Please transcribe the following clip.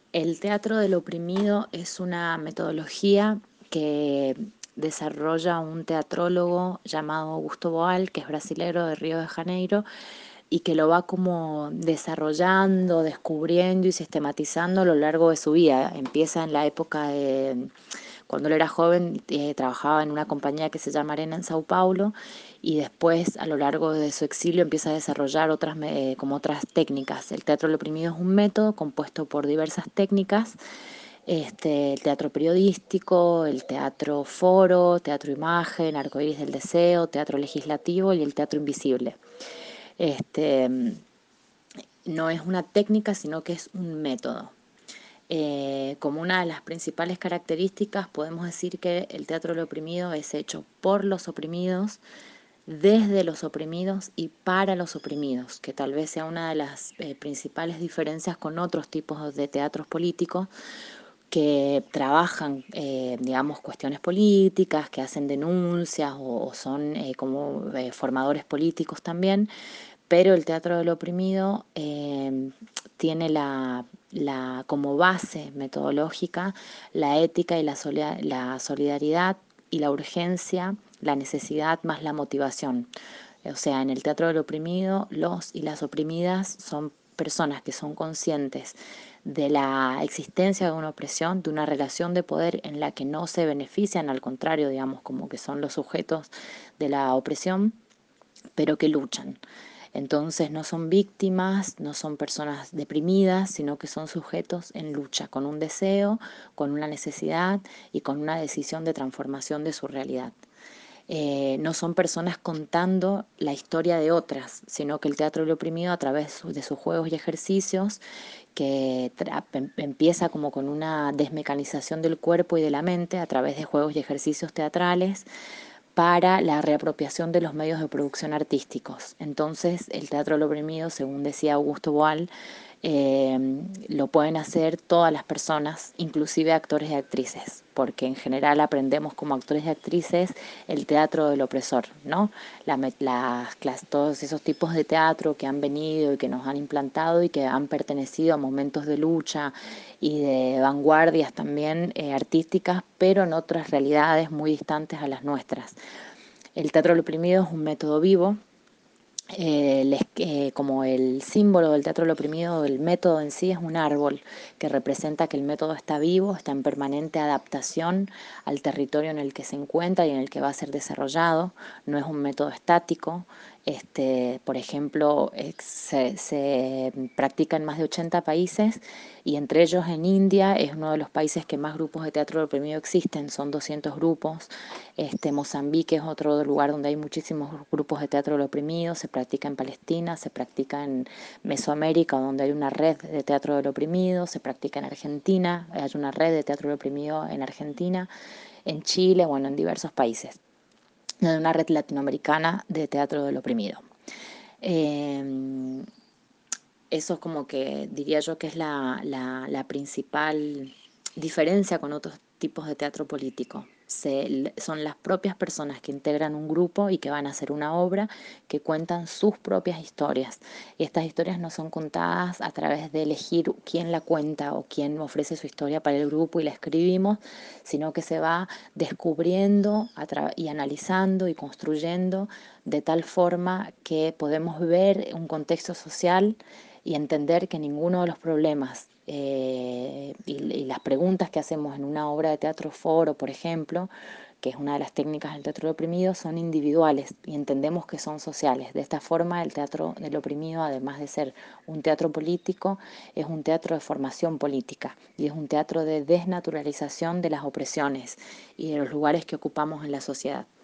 El teatro del oprimido es una metodología que desarrolla un teatrólogo llamado Augusto Boal, que es brasilero de Río de Janeiro, y que lo va como desarrollando, descubriendo y sistematizando a lo largo de su vida. Empieza en la época de cuando él era joven, trabajaba en una compañía que se llama Arena en Sao Paulo, y después a lo largo de su exilio empieza a desarrollar como otras técnicas. El teatro del oprimido es un método compuesto por diversas técnicas, el teatro periodístico, el teatro foro, teatro imagen, arcoíris del deseo, teatro legislativo y el teatro invisible. Este, no es una técnica, sino que es un método. Como una de las principales características, podemos decir que el teatro del oprimido es hecho por los oprimidos, desde los oprimidos y para los oprimidos, que tal vez sea una de las principales diferencias con otros tipos de teatros políticos que trabajan, digamos, cuestiones políticas, que hacen denuncias o son como formadores políticos también, pero el teatro del oprimido tiene como base metodológica la ética y la solidaridad y la urgencia, la necesidad más la motivación. O sea, en el teatro del oprimido, los y las oprimidas son personas que son conscientes de la existencia de una opresión, de una relación de poder en la que no se benefician, al contrario, digamos, como que son los sujetos de la opresión, pero que luchan. Entonces no son víctimas, no son personas deprimidas, sino que son sujetos en lucha, con un deseo, con una necesidad y con una decisión de transformación de su realidad. No son personas contando la historia de otras, sino que el teatro del oprimido a través de sus juegos y ejercicios, que empieza como con una desmecanización del cuerpo y de la mente a través de juegos y ejercicios teatrales, para la reapropiación de los medios de producción artísticos. Entonces, el teatro del oprimido, según decía Augusto Boal, lo pueden hacer todas las personas, inclusive actores y actrices, porque en general aprendemos como actores y actrices el teatro del opresor, ¿no? Todos esos tipos de teatro que han venido y que nos han implantado y que han pertenecido a momentos de lucha y de vanguardias también artísticas, pero en otras realidades muy distantes a las nuestras. El teatro del oprimido es un método vivo, como el símbolo del teatro del oprimido, el método en sí es un árbol que representa que el método está vivo, está en permanente adaptación al territorio en el que se encuentra y en el que va a ser desarrollado, no es un método estático. Por ejemplo, se practica en más de 80 países y entre ellos en India es uno de los países que más grupos de teatro del oprimido existen, son 200 grupos. Mozambique es otro lugar donde hay muchísimos grupos de teatro del oprimido, se practica en Palestina, se practica en Mesoamérica, donde hay una red de teatro del oprimido, se practica en Argentina, hay una red de teatro del oprimido en Argentina, en Chile, bueno, en diversos países. Hay una red latinoamericana de teatro del oprimido. Eh, Eso es como que diría yo que es la principal diferencia con otros tipos de teatro político. Son las propias personas que integran un grupo y que van a hacer una obra que cuentan sus propias historias. Y estas historias no son contadas a través de elegir quién la cuenta o quién ofrece su historia para el grupo y la escribimos, sino que se va descubriendo y analizando y construyendo de tal forma que podemos ver un contexto social y entender que ninguno de los problemas y las preguntas que hacemos en una obra de teatro foro, por ejemplo, que es una de las técnicas del teatro del oprimido, son individuales y entendemos que son sociales. De esta forma, el teatro del oprimido, además de ser un teatro político, es un teatro de formación política y es un teatro de desnaturalización de las opresiones y de los lugares que ocupamos en la sociedad.